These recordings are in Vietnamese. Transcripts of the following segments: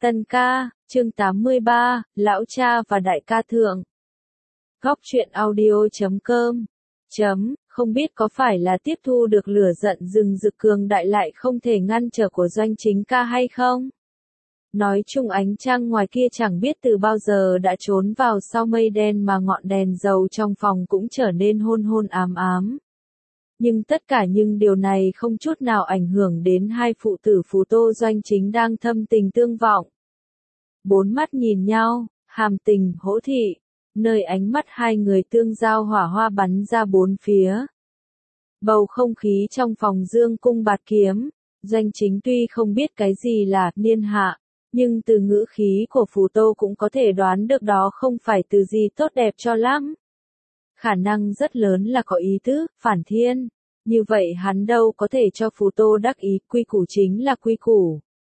Tân ca, chương 83, Lão cha và đại ca thượng. Góc truyện audio.com. Không biết có phải là tiếp thu được lửa giận rừng rực cường đại lại không thể ngăn trở của Doanh Chính ca hay không? Nói chung ánh trăng ngoài kia chẳng biết từ bao giờ đã trốn vào sau mây đen mà ngọn đèn dầu trong phòng cũng trở nên hôn hôn ám ám. Nhưng tất cả những điều này không chút nào ảnh hưởng đến hai phụ tử Phù Tô Doanh Chính đang thâm tình tương vọng. Bốn mắt nhìn nhau, hàm tình, hỗ thị, nơi ánh mắt hai người tương giao hỏa hoa bắn ra bốn phía. Bầu không khí trong phòng dương cung bạt kiếm, Doanh Chính tuy không biết cái gì là niên hạ, nhưng từ ngữ khí của Phù Tô cũng có thể đoán được đó không phải từ gì tốt đẹp cho lắm. Khả năng rất lớn là có ý tứ, phản thiên. Như vậy hắn đâu có thể cho Phù Tô đắc ý, quy củ chính là quy củ.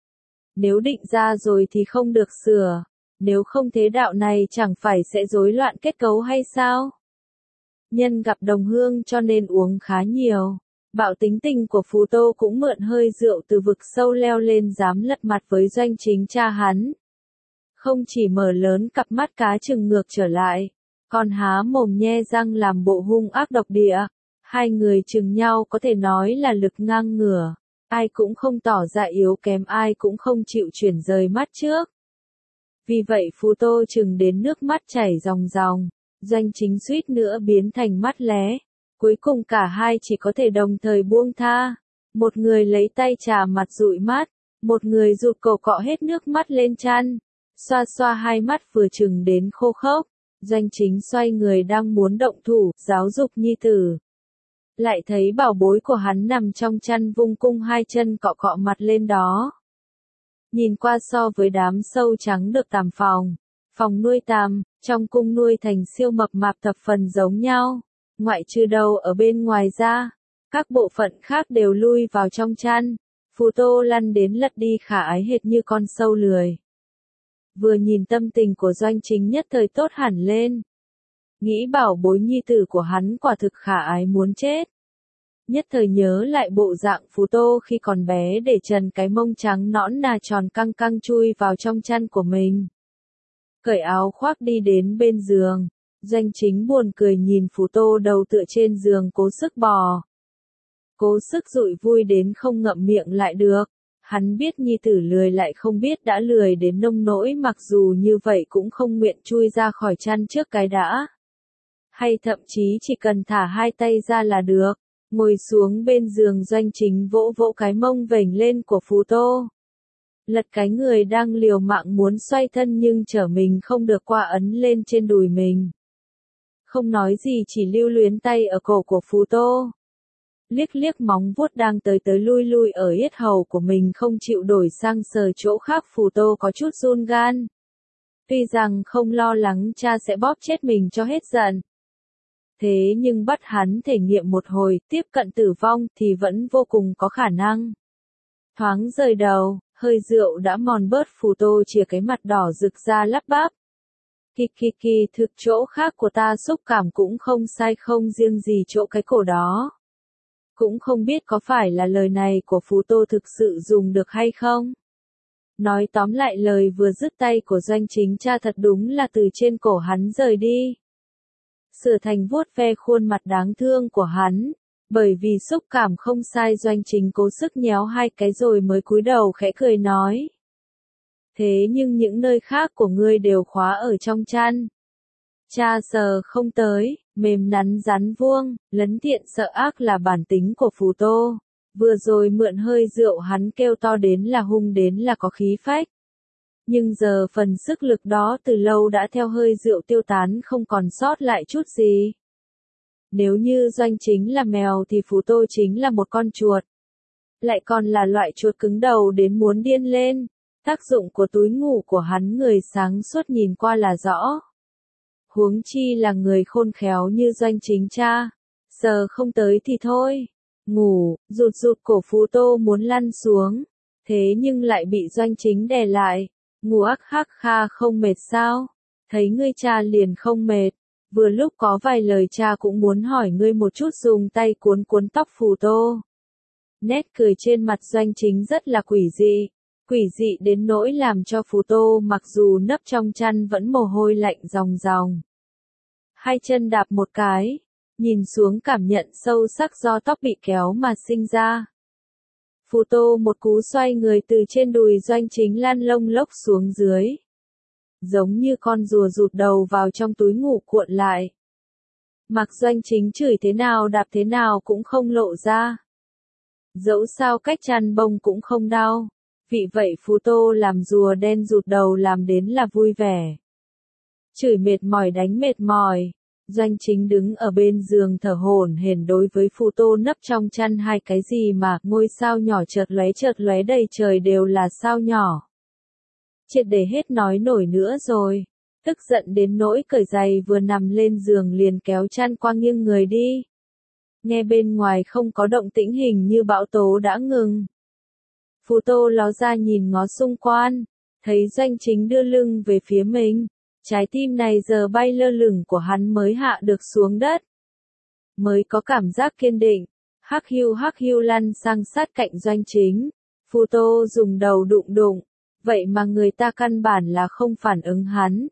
Nếu định ra rồi thì không được sửa, nếu không thế đạo này chẳng phải sẽ rối loạn kết cấu hay sao? Nhân gặp đồng hương cho nên uống khá nhiều. Bạo tính tình của Phù Tô cũng mượn hơi rượu từ vực sâu leo lên dám lật mặt với Doanh Chính cha hắn. Không chỉ mở lớn cặp mắt cá trừng ngược trở lại, còn há mồm nhe răng làm bộ hung ác độc địa. Hai người chừng nhau có thể nói là lực ngang ngửa, ai cũng không tỏ ra yếu kém, ai cũng không chịu chuyển rời mắt trước. Vì vậy Phù Tô chừng đến nước mắt chảy ròng ròng, Doanh Chính suýt nữa biến thành mắt lé. Cuối cùng cả hai chỉ có thể đồng thời buông tha. Một người lấy tay chà mặt dụi mắt, một người rụt cổ cọ hết nước mắt lên chăn, xoa xoa hai mắt vừa chừng đến khô khốc. Doanh Chính xoay người đang muốn động thủ, giáo dục nhi tử. Lại thấy bảo bối của hắn nằm trong chăn vung cung hai chân cọ cọ mặt lên đó. Nhìn qua so với đám sâu trắng được tằm phòng nuôi tằm, trong cung nuôi thành siêu mập mạp thập phần giống nhau. Ngoại trừ đầu ở bên ngoài ra, các bộ phận khác đều lui vào trong chăn. Phù Tô lăn đến lật đi khả ái hệt như con sâu lười. Vừa nhìn tâm tình của Doanh Chính nhất thời tốt hẳn lên. Nghĩ bảo bối nhi tử của hắn quả thực khả ái muốn chết. Nhất thời nhớ lại bộ dạng Phù Tô khi còn bé để trần cái mông trắng nõn nà tròn căng căng chui vào trong chăn của mình. Cởi áo khoác đi đến bên giường, Doanh Chính buồn cười nhìn Phù Tô đầu tựa trên giường cố sức bò. Cố sức dụi vui đến không ngậm miệng lại được. Hắn biết nhi tử lười lại không biết đã lười đến nông nỗi mặc dù như vậy cũng không nguyện chui ra khỏi chăn trước cái đã. Hay thậm chí chỉ cần thả hai tay ra là được. Ngồi xuống bên giường Doanh Chính vỗ vỗ cái mông vểnh lên của Phù Tô. Lật cái người đang liều mạng muốn xoay thân nhưng trở mình không được qua ấn lên trên đùi mình. Không nói gì chỉ lưu luyến tay ở cổ của Phù Tô. Liếc liếc móng vuốt đang tới tới lui lui ở yết hầu của mình không chịu đổi sang sờ chỗ khác, Phù Tô có chút run gan. Tuy rằng không lo lắng cha sẽ bóp chết mình cho hết giận. Thế nhưng bắt hắn thể nghiệm một hồi tiếp cận tử vong thì vẫn vô cùng có khả năng. Thoáng rời đầu, hơi rượu đã mòn bớt, Phù Tô chìa cái mặt đỏ rực ra lắp bắp. Kỳ, thực chỗ khác của ta xúc cảm cũng không sai, không riêng gì chỗ cái cổ đó. Cũng không biết có phải là lời này của Phù Tô thực sự dùng được hay không. Nói tóm lại lời vừa dứt tay của Doanh Chính cha thật đúng là từ trên cổ hắn rời đi. Sửa thành vuốt ve khuôn mặt đáng thương của hắn, bởi vì xúc cảm không sai Doanh Chính cố sức nhéo hai cái rồi mới cúi đầu khẽ cười nói. Thế nhưng những nơi khác của ngươi đều khóa ở trong chăn. Cha sờ không tới, mềm nắn rắn vuông, lấn thiện sợ ác là bản tính của Phù Tô. Vừa rồi mượn hơi rượu hắn kêu to đến là hung đến là có khí phách. Nhưng giờ phần sức lực đó từ lâu đã theo hơi rượu tiêu tán không còn sót lại chút gì. Nếu như Doanh Chính là mèo thì Phù Tô chính là một con chuột. Lại còn là loại chuột cứng đầu đến muốn điên lên. Tác dụng của túi ngủ của hắn người sáng suốt nhìn qua là rõ. Huống chi là người khôn khéo như Doanh Chính cha. Giờ không tới thì thôi. Ngủ, rụt cổ Phù Tô muốn lăn xuống. Thế nhưng lại bị Doanh Chính đè lại. Ngủ ác hắc kha không mệt sao? Thấy ngươi cha liền không mệt. Vừa lúc có vài lời cha cũng muốn hỏi ngươi một chút, dùng tay cuốn cuốn tóc Phù Tô. Nét cười trên mặt Doanh Chính rất là quỷ dị. Quỷ dị đến nỗi làm cho Phù Tô mặc dù nấp trong chăn vẫn mồ hôi lạnh ròng ròng. Hai chân đạp một cái, nhìn xuống cảm nhận sâu sắc do tóc bị kéo mà sinh ra. Phù Tô một cú xoay người từ trên đùi Doanh Chính lăn lông lốc xuống dưới. Giống như con rùa rụt đầu vào trong túi ngủ cuộn lại. Mặc Doanh Chính chửi thế nào đạp thế nào cũng không lộ ra. Dẫu sao cách chăn bông cũng không đau. Vì vậy Phù Tô làm rùa đen rụt đầu làm đến là vui vẻ. Chửi mệt mỏi đánh mệt mỏi. Doanh Chính đứng ở bên giường thở hổn hển đối với Phù Tô nấp trong chăn hai cái gì mà ngôi sao nhỏ chợt lóe đầy trời đều là sao nhỏ. Triệt để hết nói nổi nữa rồi. Tức giận đến nỗi cởi giày vừa nằm lên giường liền kéo chăn qua nghiêng người đi. Nghe bên ngoài không có động tĩnh hình như bão tố đã ngừng. Phù Tô ló ra nhìn ngó xung quanh, thấy Doanh Chính đưa lưng về phía mình. Trái tim này giờ bay lơ lửng của hắn mới hạ được xuống đất. Mới có cảm giác kiên định, hắc hiu lăn sang sát cạnh Doanh Chính. Phù Tô dùng đầu đụng, vậy mà người ta căn bản là không phản ứng hắn.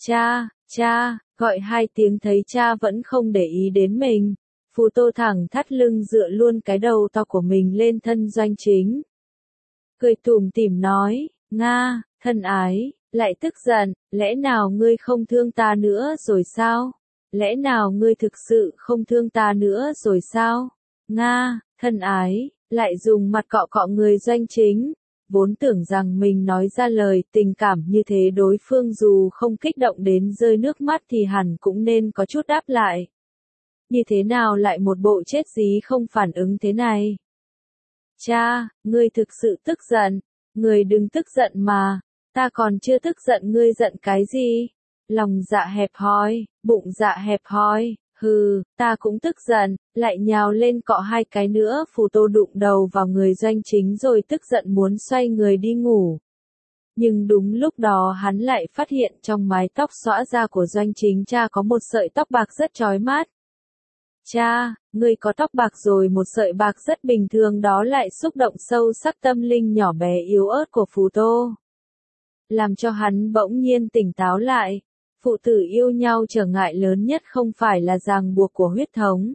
Cha, gọi hai tiếng thấy cha vẫn không để ý đến mình. Phù Tô thẳng thắt lưng dựa luôn cái đầu to của mình lên thân Doanh Chính. Cười tủm tỉm nói, Nga, thân ái, lại tức giận, lẽ nào ngươi không thương ta nữa rồi sao? Lẽ nào ngươi thực sự không thương ta nữa rồi sao? Nga, thân ái, lại dùng mặt cọ cọ người Doanh Chính. Vốn tưởng rằng mình nói ra lời tình cảm như thế đối phương dù không kích động đến rơi nước mắt thì hẳn cũng nên có chút đáp lại. Như thế nào lại một bộ chết dí không phản ứng thế này? Cha, ngươi thực sự tức giận, ngươi đừng tức giận mà, ta còn chưa tức giận ngươi giận cái gì? Lòng dạ hẹp hòi, bụng dạ hẹp hòi, hừ, ta cũng tức giận, lại nhào lên cọ hai cái nữa. Phù Tô đụng đầu vào người Doanh Chính rồi tức giận muốn xoay người đi ngủ. Nhưng đúng lúc đó hắn lại phát hiện trong mái tóc xõa ra của Doanh Chính cha có một sợi tóc bạc rất chói mắt. Cha, ngươi có tóc bạc rồi, một sợi bạc rất bình thường đó lại xúc động sâu sắc tâm linh nhỏ bé yếu ớt của Phù Tô. Làm cho hắn bỗng nhiên tỉnh táo lại. Phụ tử yêu nhau trở ngại lớn nhất không phải là ràng buộc của huyết thống,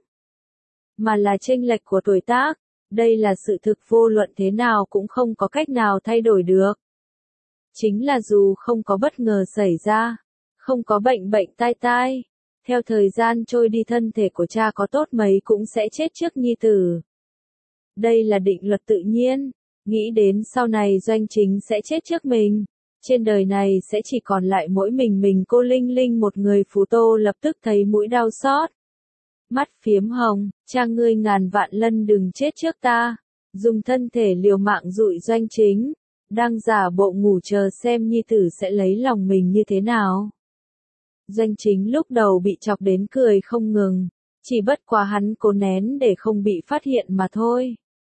mà là chênh lệch của tuổi tác. Đây là sự thực vô luận thế nào cũng không có cách nào thay đổi được. Chính là dù không có bất ngờ xảy ra, không có bệnh tai, theo thời gian trôi đi thân thể của cha có tốt mấy cũng sẽ chết trước nhi tử. Đây là định luật tự nhiên, nghĩ đến sau này Doanh Chính sẽ chết trước mình. Trên đời này sẽ chỉ còn lại mỗi mình cô Linh Linh một người. Phù Tô lập tức thấy mũi đau xót. Mắt phiếm hồng, cha ngươi ngàn vạn lần đừng chết trước ta. Dùng thân thể liều mạng dụi Doanh Chính. Đang giả bộ ngủ chờ xem nhi tử sẽ lấy lòng mình như thế nào. Doanh Chính lúc đầu bị chọc đến cười không ngừng. Chỉ bất quá hắn cố nén để không bị phát hiện mà thôi.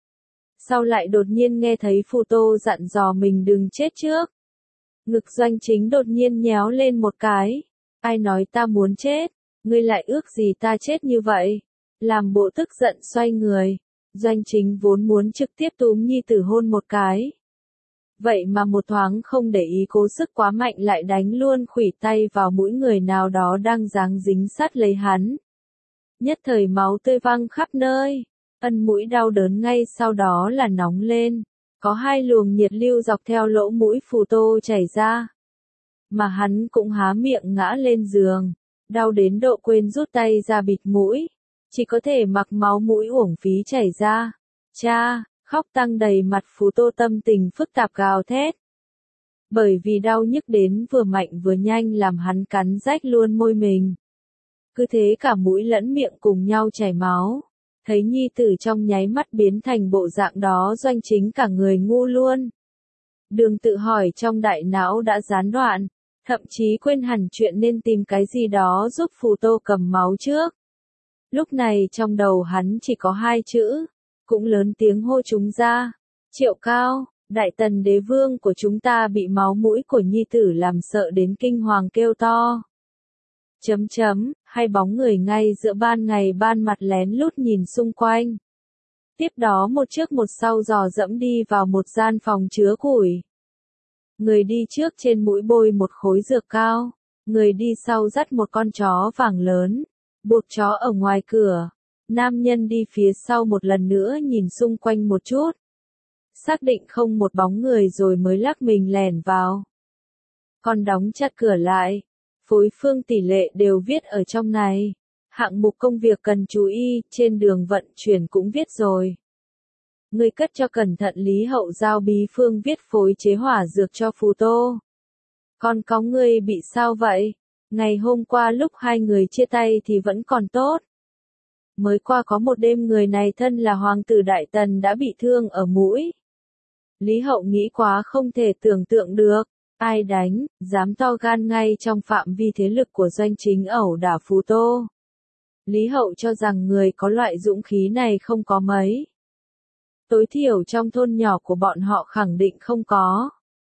Sau lại đột nhiên nghe thấy Phù Tô dặn dò mình đừng chết trước. Ngực Doanh Chính đột nhiên nhéo lên một cái. Ai nói ta muốn chết, ngươi lại ước gì ta chết như vậy? Làm bộ tức giận xoay người. Doanh Chính vốn muốn trực tiếp túm nhi tử hôn một cái. Vậy mà một thoáng không để ý cố sức quá mạnh lại đánh luôn khuỷu tay vào mũi người nào đó đang giáng dính sát lấy hắn. Nhất thời máu tươi văng khắp nơi. Ân mũi đau đớn ngay sau đó là nóng lên. Có hai luồng nhiệt lưu dọc theo lỗ mũi Phù Tô chảy ra. Mà hắn cũng há miệng ngã lên giường. Đau đến độ quên rút tay ra bịt mũi. Chỉ có thể mặc máu mũi uổng phí chảy ra. Cha, khóc tăng đầy mặt. Phù Tô tâm tình phức tạp gào thét. Bởi vì đau nhức đến vừa mạnh vừa nhanh làm hắn cắn rách luôn môi mình. Cứ thế cả mũi lẫn miệng cùng nhau chảy máu. Thấy nhi tử trong nháy mắt biến thành bộ dạng đó Doanh Chính cả người ngu luôn. Đường tự hỏi trong đại não đã gián đoạn, thậm chí quên hẳn chuyện nên tìm cái gì đó giúp Phù Tô cầm máu trước. Lúc này trong đầu hắn chỉ có hai chữ, cũng lớn tiếng hô chúng ra. Triệu Cao, Đại Tần đế vương của chúng ta bị máu mũi của nhi tử làm sợ đến kinh hoàng kêu to. Hai bóng người ngay giữa ban ngày ban mặt lén lút nhìn xung quanh. Tiếp đó một trước một sau dò dẫm đi vào một gian phòng chứa củi. Người đi trước trên mũi bôi một khối dược cao, người đi sau dắt một con chó vàng lớn, buộc chó ở ngoài cửa. Nam nhân đi phía sau một lần nữa nhìn xung quanh một chút. Xác định không một bóng người rồi mới lắc mình lẻn vào. Còn đóng chặt cửa lại. Phối phương tỷ lệ đều viết ở trong này. Hạng mục công việc cần chú ý, trên đường vận chuyển cũng viết rồi. Ngươi cất cho cẩn thận. Lý Hậu giao bí phương viết phối chế hỏa dược cho Phù Tô. Còn có ngươi bị sao vậy? Ngày hôm qua lúc hai người chia tay thì vẫn còn tốt. Mới qua có một đêm người này thân là hoàng tử Đại Tần đã bị thương ở mũi. Lý Hậu nghĩ quá không thể tưởng tượng được. Ai đánh, dám to gan ngay trong phạm vi thế lực của Doanh Chính ẩu đả Phù Tô. Lý Hậu cho rằng người có loại dũng khí này không có mấy. Tối thiểu trong thôn nhỏ của bọn họ khẳng định không có.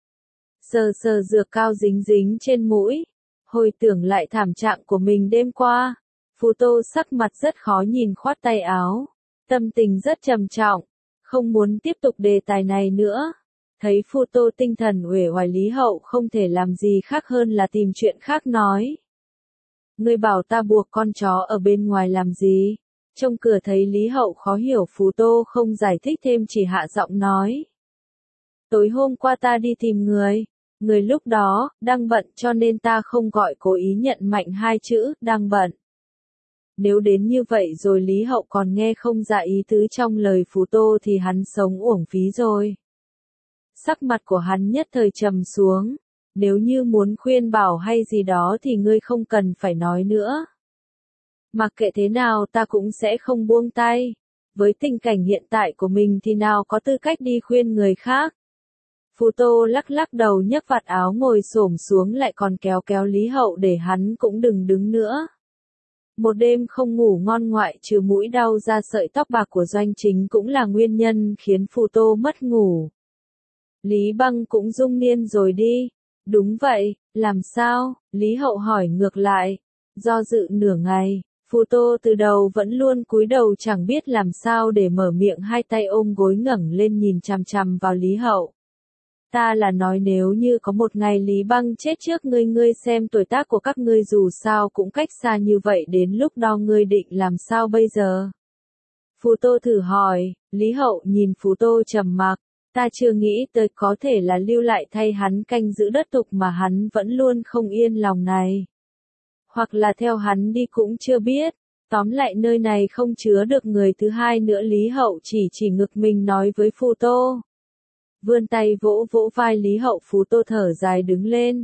Sờ sờ dược cao dính dính trên mũi. Hồi tưởng lại thảm trạng của mình đêm qua. Phù Tô sắc mặt rất khó nhìn khoát tay áo. Tâm tình rất trầm trọng. Không muốn tiếp tục đề tài này nữa. Thấy Phù Tô tinh thần uể oải, Lý Hậu không thể làm gì khác hơn là tìm chuyện khác nói. Ngươi bảo ta buộc con chó ở bên ngoài làm gì? Trong cửa thấy Lý Hậu khó hiểu, Phù Tô không giải thích thêm, chỉ hạ giọng nói. Tối hôm qua ta đi tìm người. Người lúc đó, đang bận cho nên ta không gọi, cố ý nhận mạnh hai chữ, đang bận. Nếu đến như vậy rồi Lý Hậu còn nghe không ra ý tứ trong lời Phù Tô thì hắn sống uổng phí rồi. Sắc mặt của hắn nhất thời trầm xuống. Nếu như muốn khuyên bảo hay gì đó thì ngươi không cần phải nói nữa. Mặc kệ thế nào ta cũng sẽ không buông tay. Với tình cảnh hiện tại của mình thì nào có tư cách đi khuyên người khác. Phù Tô lắc lắc đầu, nhấc vạt áo ngồi xổm xuống, lại còn kéo kéo Lý Hậu để hắn cũng đừng đứng nữa. Một đêm không ngủ ngon, ngoại trừ mũi đau ra sợi tóc bạc của Doanh Chính cũng là nguyên nhân khiến Phù Tô mất ngủ. Lý Băng cũng rung niên rồi đi. Đúng vậy, làm sao? Lý Hậu hỏi ngược lại. Do dự nửa ngày, Phù Tô từ đầu vẫn luôn cúi đầu chẳng biết làm sao để mở miệng, hai tay ôm gối ngẩng lên nhìn chằm chằm vào Lý Hậu. Ta là nói nếu như có một ngày Lý Băng chết trước ngươi, ngươi xem tuổi tác của các ngươi dù sao cũng cách xa như vậy, đến lúc đó ngươi định làm sao bây giờ? Phù Tô thử hỏi. Lý Hậu nhìn Phù Tô trầm mặc. Ta chưa nghĩ tới, có thể là lưu lại thay hắn canh giữ đất tục mà hắn vẫn luôn không yên lòng này. Hoặc là theo hắn đi cũng chưa biết. Tóm lại nơi này không chứa được người thứ hai nữa. Lý Hậu chỉ ngực mình nói với Phù Tô. Vươn tay vỗ vỗ vai Lý Hậu. Phù Tô thở dài đứng lên.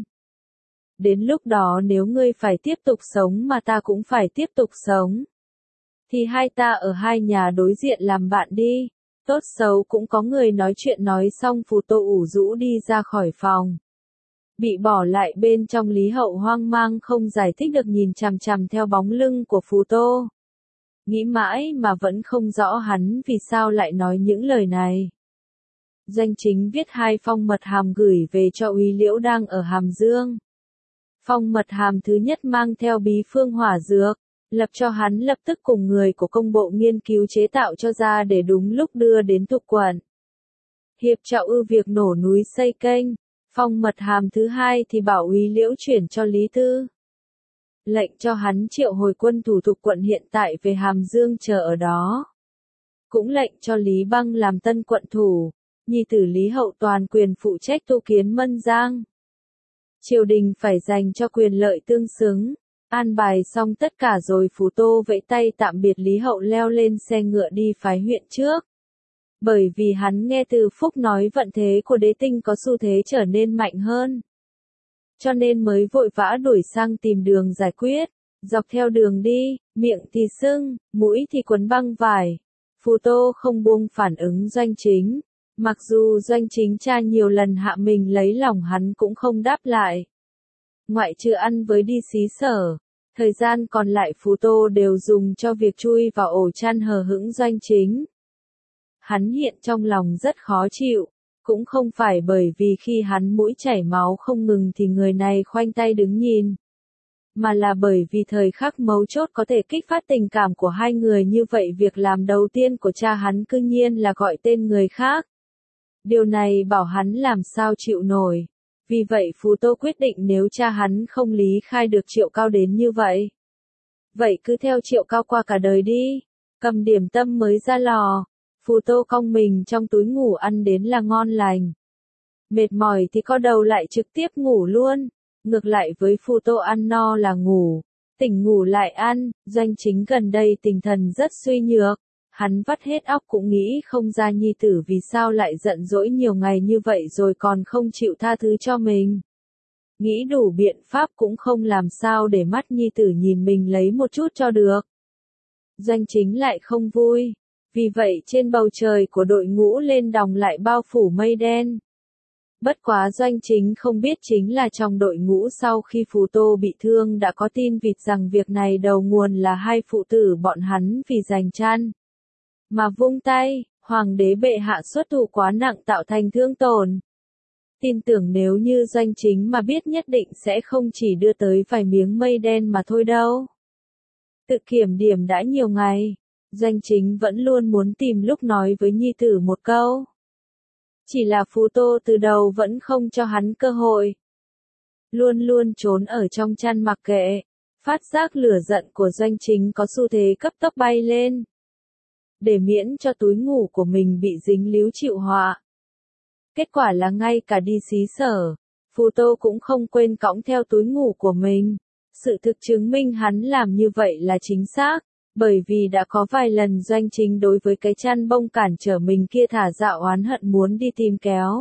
Đến lúc đó nếu ngươi phải tiếp tục sống mà ta cũng phải tiếp tục sống, thì hai ta ở hai nhà đối diện làm bạn đi. Tốt xấu cũng có người nói chuyện. Nói xong Phù Tô ủ rũ đi ra khỏi phòng. Bị bỏ lại bên trong, Lý Hậu hoang mang không giải thích được nhìn chằm chằm theo bóng lưng của Phù Tô. Nghĩ mãi mà vẫn không rõ hắn vì sao lại nói những lời này. Doanh Chính viết 2 phong mật hàm gửi về cho Úy Liễu đang ở Hàm Dương. Phong mật hàm thứ nhất mang theo bí phương hỏa dược, lập cho hắn lập tức cùng người của công bộ nghiên cứu chế tạo cho ra để đúng lúc đưa đến Thục quận. Hiệp trợ ưu việc nổ núi xây kênh. Phong mật hàm thứ hai thì bảo Úy Liễu chuyển cho Lý Tư. Lệnh cho hắn triệu hồi quân thủ Thục quận hiện tại về Hàm Dương chờ ở đó. Cũng lệnh cho Lý Băng làm tân quận thủ. Nhi tử Lý Hậu toàn quyền phụ trách tu kiến Mân Giang. Triều đình phải dành cho quyền lợi tương xứng. An bài xong tất cả rồi Phù Tô vẫy tay tạm biệt Lý Hậu, leo lên xe ngựa đi phái huyện trước. Bởi vì hắn nghe Từ Phúc nói vận thế của đế tinh có xu thế trở nên mạnh hơn. Cho nên mới vội vã đuổi sang tìm đường giải quyết. Dọc theo đường đi, miệng thì sưng, mũi thì quấn băng vải. Phù Tô không buông phản ứng Doanh Chính. Mặc dù Doanh Chính tra nhiều lần hạ mình lấy lòng hắn cũng không đáp lại. Ngoại trừ ăn với đi xí sở, thời gian còn lại Phù Tô đều dùng cho việc chui vào ổ chăn hờ hững Doanh Chính. Hắn hiện trong lòng rất khó chịu, cũng không phải bởi vì khi hắn mũi chảy máu không ngừng thì người này khoanh tay đứng nhìn, mà là bởi vì thời khắc mấu chốt có thể kích phát tình cảm của hai người như vậy, việc làm đầu tiên của cha hắn cư nhiên là gọi tên người khác. Điều này bảo hắn làm sao chịu nổi. Vì vậy Phú Tô quyết định nếu cha hắn không lý khai được Triệu Cao đến như vậy. Vậy cứ theo Triệu Cao qua cả đời đi. Cầm điểm tâm mới ra lò. Phú Tô cong mình trong túi ngủ ăn đến là ngon lành. Mệt mỏi thì có đầu lại trực tiếp ngủ luôn. Ngược lại với Phú Tô ăn no là ngủ. Tỉnh ngủ lại ăn, Doanh Chính gần đây tinh thần rất suy nhược. Hắn vắt hết óc cũng nghĩ không ra nhi tử vì sao lại giận dỗi nhiều ngày như vậy rồi còn không chịu tha thứ cho mình. Nghĩ đủ biện pháp cũng không làm sao để mắt nhi tử nhìn mình lấy một chút cho được. Doanh Chính lại không vui. Vì vậy trên bầu trời của đội ngũ lên đồng lại bao phủ mây đen. Bất quá Doanh Chính không biết chính là trong đội ngũ sau khi Phú Tô bị thương đã có tin vịt rằng việc này đầu nguồn là hai phụ tử bọn hắn vì giành chăn. Mà vung tay, hoàng đế bệ hạ xuất thủ quá nặng tạo thành thương tổn. Tin tưởng nếu như Doanh Chính mà biết nhất định sẽ không chỉ đưa tới vài miếng mây đen mà thôi đâu. Tự kiểm điểm đã nhiều ngày, Doanh Chính vẫn luôn muốn tìm lúc nói với nhi tử một câu. Chỉ là Phú Tô từ đầu vẫn không cho hắn cơ hội. Luôn luôn trốn ở trong chăn mặc kệ, phát giác lửa giận của Doanh Chính có xu thế cấp tốc bay lên. Để miễn cho túi ngủ của mình bị dính líu chịu họa. Kết quả là ngay cả đi xí sở, Phú Tô cũng không quên cõng theo túi ngủ của mình. Sự thực chứng minh hắn làm như vậy là chính xác, bởi vì đã có vài lần Doanh Chính đối với cái chăn bông cản trở mình kia thả dạ oán hận muốn đi tìm kéo.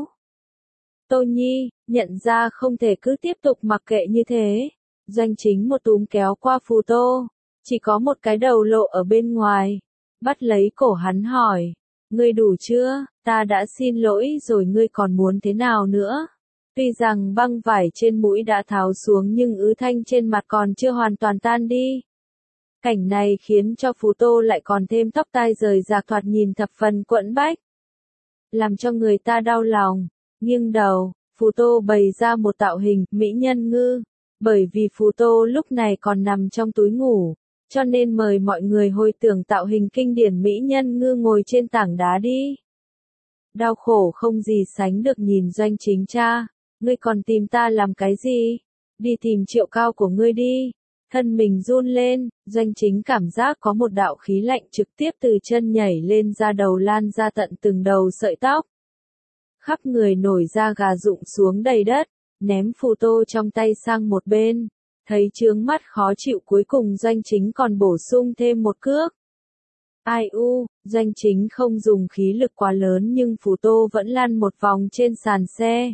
Tô Nhi, nhận ra không thể cứ tiếp tục mặc kệ như thế. Doanh Chính một túm kéo qua Phú Tô, chỉ có một cái đầu lộ ở bên ngoài. Bắt lấy cổ hắn hỏi, ngươi đủ chưa, ta đã xin lỗi rồi ngươi còn muốn thế nào nữa? Tuy rằng băng vải trên mũi đã tháo xuống nhưng ứ thanh trên mặt còn chưa hoàn toàn tan đi. Cảnh này khiến cho Phú Tô lại còn thêm tóc tai rời rạc thoạt nhìn thập phần quẫn bách. Làm cho người ta đau lòng, nghiêng đầu, Phú Tô bày ra một tạo hình mỹ nhân ngư. Bởi vì Phú Tô lúc này còn nằm trong túi ngủ, cho nên mời mọi người hồi tưởng tạo hình kinh điển mỹ nhân ngư ngồi trên tảng đá đi. Đau khổ không gì sánh được nhìn Doanh Chính cha, ngươi còn tìm ta làm cái gì? Đi tìm Triệu Cao của ngươi đi. Thân mình run lên, Doanh Chính cảm giác có một đạo khí lạnh trực tiếp từ chân nhảy lên ra đầu lan ra tận từng đầu sợi tóc. Khắp người nổi da gà rụng xuống đầy đất, ném Phú Tô trong tay sang một bên. Thấy chướng mắt khó chịu cuối cùng Doanh Chính còn bổ sung thêm một cước. Ai u, Doanh Chính không dùng khí lực quá lớn nhưng Phú Tô vẫn lăn một vòng trên sàn xe.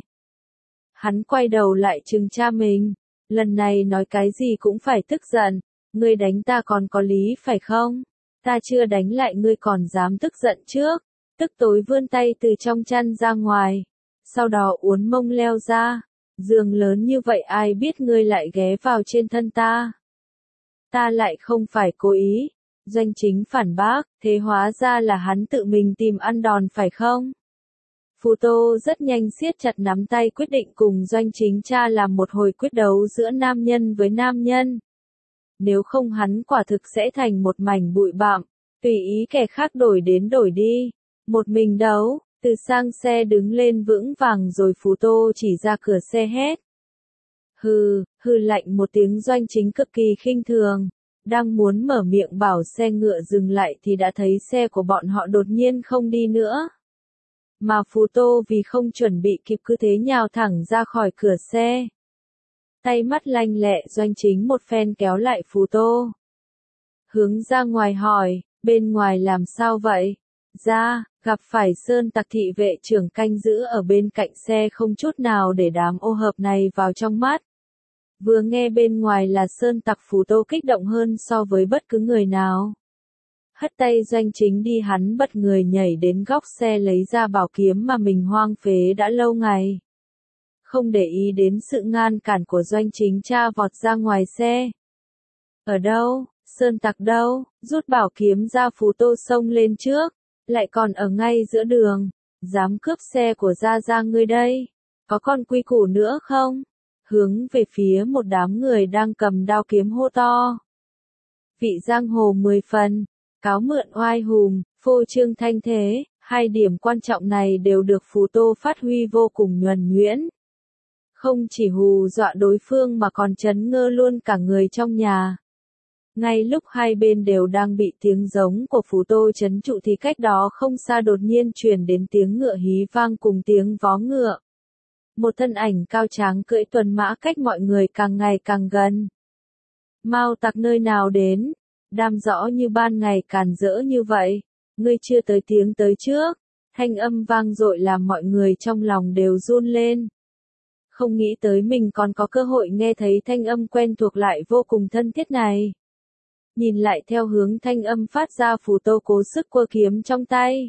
Hắn quay đầu lại trừng cha mình. Lần này nói cái gì cũng phải tức giận. Ngươi đánh ta còn có lý phải không? Ta chưa đánh lại ngươi còn dám tức giận trước. Tức tối vươn tay từ trong chăn ra ngoài. Sau đó uốn mông leo ra. Giường lớn như vậy ai biết ngươi lại ghé vào trên thân ta. Ta lại không phải cố ý. Doanh Chính phản bác, thế hóa ra là hắn tự mình tìm ăn đòn phải không? Phú Tô rất nhanh siết chặt nắm tay quyết định cùng Doanh Chính cha làm một hồi quyết đấu giữa nam nhân với nam nhân. Nếu không hắn quả thực sẽ thành một mảnh bụi bặm, tùy ý kẻ khác đổi đến đổi đi. Một mình đấu, từ sang xe đứng lên vững vàng rồi Phú Tô chỉ ra cửa xe hét. Hừ lạnh một tiếng Doanh Chính cực kỳ khinh thường. Đang muốn mở miệng bảo xe ngựa dừng lại thì đã thấy xe của bọn họ đột nhiên không đi nữa. Mà Phú Tô vì không chuẩn bị kịp cứ thế nhào thẳng ra khỏi cửa xe. Tay mắt lanh lẹ Doanh Chính một phen kéo lại Phú Tô. Hướng ra ngoài hỏi, bên ngoài làm sao vậy? Ra, gặp phải Sơn Tặc thị vệ trưởng canh giữ ở bên cạnh xe không chút nào để đám ô hợp này vào trong mắt. Vừa nghe bên ngoài là Sơn Tặc Phú Tô kích động hơn so với bất cứ người nào. Hất tay Doanh Chính đi hắn bật người nhảy đến góc xe lấy ra bảo kiếm mà mình hoang phế đã lâu ngày. Không để ý đến sự ngăn cản của Doanh Chính cha vọt ra ngoài xe. Ở đâu, Sơn Tặc đâu, rút bảo kiếm ra Phú Tô xông lên trước, lại còn ở ngay giữa đường, dám cướp xe của Gia ngươi đây, có con quy củ nữa không? Hướng về phía một đám người đang cầm đao kiếm hô to. Vị giang hồ 10 phần, cáo mượn oai hùng, phô trương thanh thế, hai điểm quan trọng này đều được Phú Tô phát huy vô cùng nhuần nhuyễn. Không chỉ hù dọa đối phương mà còn chấn ngơ luôn cả người trong nhà. Ngay lúc hai bên đều đang bị tiếng giống của Phù Tô trấn trụ thì cách đó không xa đột nhiên truyền đến tiếng ngựa hí vang cùng tiếng vó ngựa. Một thân ảnh cao tráng cưỡi tuần mã cách mọi người càng ngày càng gần. Mao tặc nơi nào đến? Đam rõ như ban ngày càn rỡ như vậy. Ngươi chưa tới tiếng tới trước. Thanh âm vang dội làm mọi người trong lòng đều run lên. Không nghĩ tới mình còn có cơ hội nghe thấy thanh âm quen thuộc lại vô cùng thân thiết này. Nhìn lại theo hướng thanh âm phát ra, Phù Tô cố sức quơ kiếm trong tay.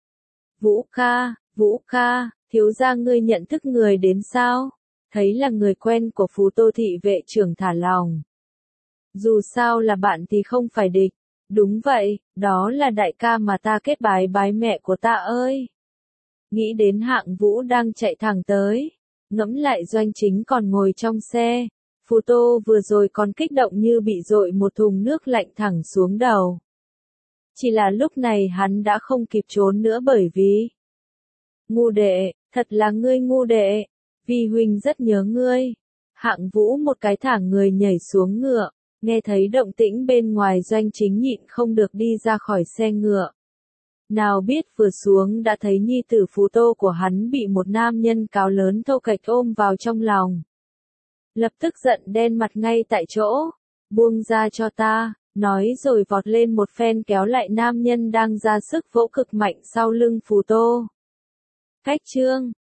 Vũ ca, thiếu gia ngươi nhận thức người đến sao? Thấy là người quen của Phù Tô thị vệ trưởng thả lòng. Dù sao là bạn thì không phải địch. Đúng vậy, đó là đại ca mà ta kết bái mẹ của ta ơi. Nghĩ đến Hạng Vũ đang chạy thẳng tới. Ngẫm lại Doanh Chính còn ngồi trong xe. Phù Tô vừa rồi còn kích động như bị dội một thùng nước lạnh thẳng xuống đầu. Chỉ là lúc này hắn đã không kịp trốn nữa bởi vì... Ngu đệ, thật là ngươi ngu đệ. Vi huynh rất nhớ ngươi. Hạng Vũ một cái thả người nhảy xuống ngựa. Nghe thấy động tĩnh bên ngoài, Doanh Chính nhịn không được đi ra khỏi xe ngựa. Nào biết vừa xuống đã thấy nhi tử Phù Tô của hắn bị một nam nhân cao lớn thô kệch ôm vào trong lòng. Lập tức giận đen mặt ngay tại chỗ. Buông ra cho ta, nói rồi vọt lên một phen kéo lại nam nhân đang ra sức vỗ cực mạnh sau lưng Phù Tô. Cách chương